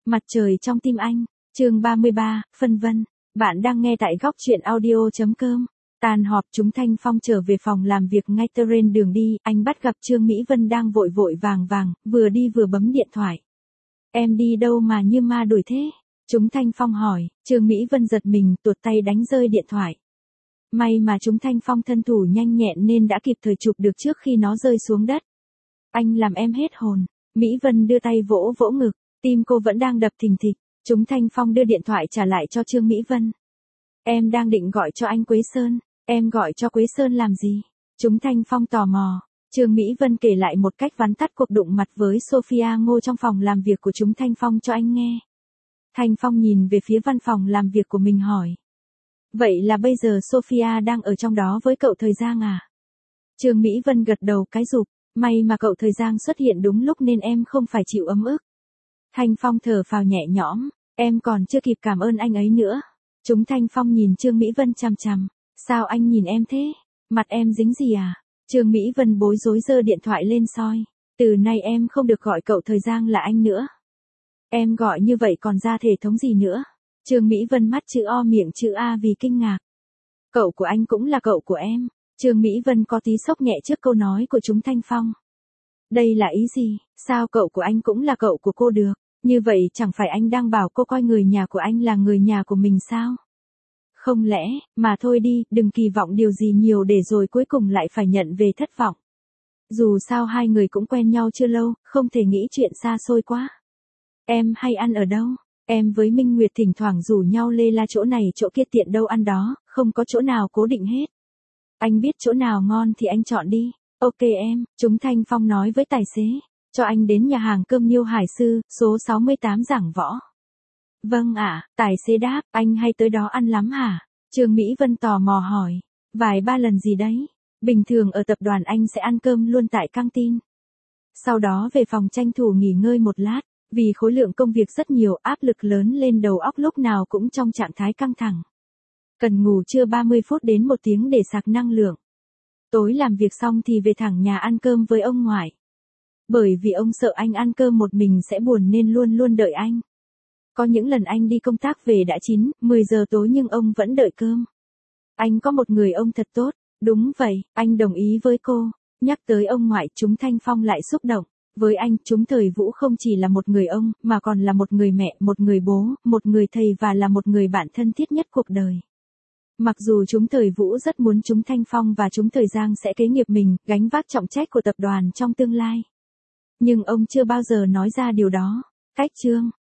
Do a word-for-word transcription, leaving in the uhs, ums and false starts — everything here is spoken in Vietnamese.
Mặt trời trong tim anh, chương ba mươi ba, phân vân. Bạn đang nghe tại góc truyện audio.com. Tàn họp chúng Thanh Phong trở về phòng làm việc ngay trên đường đi, anh bắt gặp Trương Mỹ Vân đang vội vội vàng vàng, vừa đi vừa bấm điện thoại. Em đi đâu mà như ma đuổi thế? Chúng Thanh Phong hỏi, Trương Mỹ Vân giật mình, tuột tay đánh rơi điện thoại. May mà chúng Thanh Phong thân thủ nhanh nhẹn nên đã kịp thời chụp được trước khi nó rơi xuống đất. Anh làm em hết hồn. Mỹ Vân đưa tay vỗ vỗ ngực, tim cô vẫn đang đập thình thịch. Chúng Thanh Phong đưa điện thoại trả lại cho Trương Mỹ Vân. Em đang định gọi cho anh Quế Sơn, em gọi cho Quế Sơn làm gì? Chúng Thanh Phong tò mò. Trương Mỹ Vân kể lại một cách vắn tắt cuộc đụng mặt với Sophia Ngô trong phòng làm việc của chúng Thanh Phong cho anh nghe. Thanh Phong nhìn về phía văn phòng làm việc của mình hỏi. Vậy là bây giờ Sophia đang ở trong đó với cậu Thời Giang à? Trương Mỹ Vân gật đầu cái rụp, may mà cậu Thời Giang xuất hiện đúng lúc nên em không phải chịu ấm ức. Thanh Phong thở phào nhẹ nhõm, em còn chưa kịp cảm ơn anh ấy nữa. Chúng Thanh Phong nhìn Trương Mỹ Vân chằm chằm, sao anh nhìn em thế? Mặt em dính gì à? Trương Mỹ Vân bối rối giơ điện thoại lên soi, từ nay em không được gọi cậu Thời Giang là anh nữa. Em gọi như vậy còn ra thể thống gì nữa? Trương Mỹ Vân mắt chữ O miệng chữ A vì kinh ngạc. Cậu của anh cũng là cậu của em. Trương Mỹ Vân có tí sốc nhẹ trước câu nói của chúng Thanh Phong. Đây là ý gì? Sao cậu của anh cũng là cậu của cô được? Như vậy chẳng phải anh đang bảo cô coi người nhà của anh là người nhà của mình sao? Không lẽ, mà thôi đi, đừng kỳ vọng điều gì nhiều để rồi cuối cùng lại phải nhận về thất vọng. Dù sao hai người cũng quen nhau chưa lâu, không thể nghĩ chuyện xa xôi quá. Em hay ăn ở đâu? Em với Minh Nguyệt thỉnh thoảng rủ nhau lê la chỗ này chỗ kia tiện đâu ăn đó, không có chỗ nào cố định hết. Anh biết chỗ nào ngon thì anh chọn đi. Ok em, chúng Thanh Phong nói với tài xế. Cho anh đến nhà hàng cơm Nhiêu Hải Sư, số sáu mươi tám Giảng Võ. Vâng ạ, à, tài xế đáp, anh hay tới đó ăn lắm hả? Trương Mỹ Vân tò mò hỏi. Vài ba lần gì đấy. Bình thường ở tập đoàn anh sẽ ăn cơm luôn tại căng tin. Sau đó về phòng tranh thủ nghỉ ngơi một lát. Vì khối lượng công việc rất nhiều, áp lực lớn lên đầu óc lúc nào cũng trong trạng thái căng thẳng. Cần ngủ trưa ba mươi phút đến một tiếng để sạc năng lượng. Tối làm việc xong thì về thẳng nhà ăn cơm với ông ngoại. Bởi vì ông sợ anh ăn cơm một mình sẽ buồn nên luôn luôn đợi anh. Có những lần anh đi công tác về đã chín, mười giờ tối nhưng ông vẫn đợi cơm. Anh có một người ông thật tốt, đúng vậy, anh đồng ý với cô. Nhắc tới ông ngoại chúng Thanh Phong lại xúc động. Với anh, chúng Thời Vũ không chỉ là một người ông, mà còn là một người mẹ, một người bố, một người thầy và là một người bạn thân thiết nhất cuộc đời. Mặc dù chúng Thời Vũ rất muốn chúng Thanh Phong và chúng Thời Giang sẽ kế nghiệp mình, gánh vác trọng trách của tập đoàn trong tương lai. Nhưng ông chưa bao giờ nói ra điều đó. Cách chương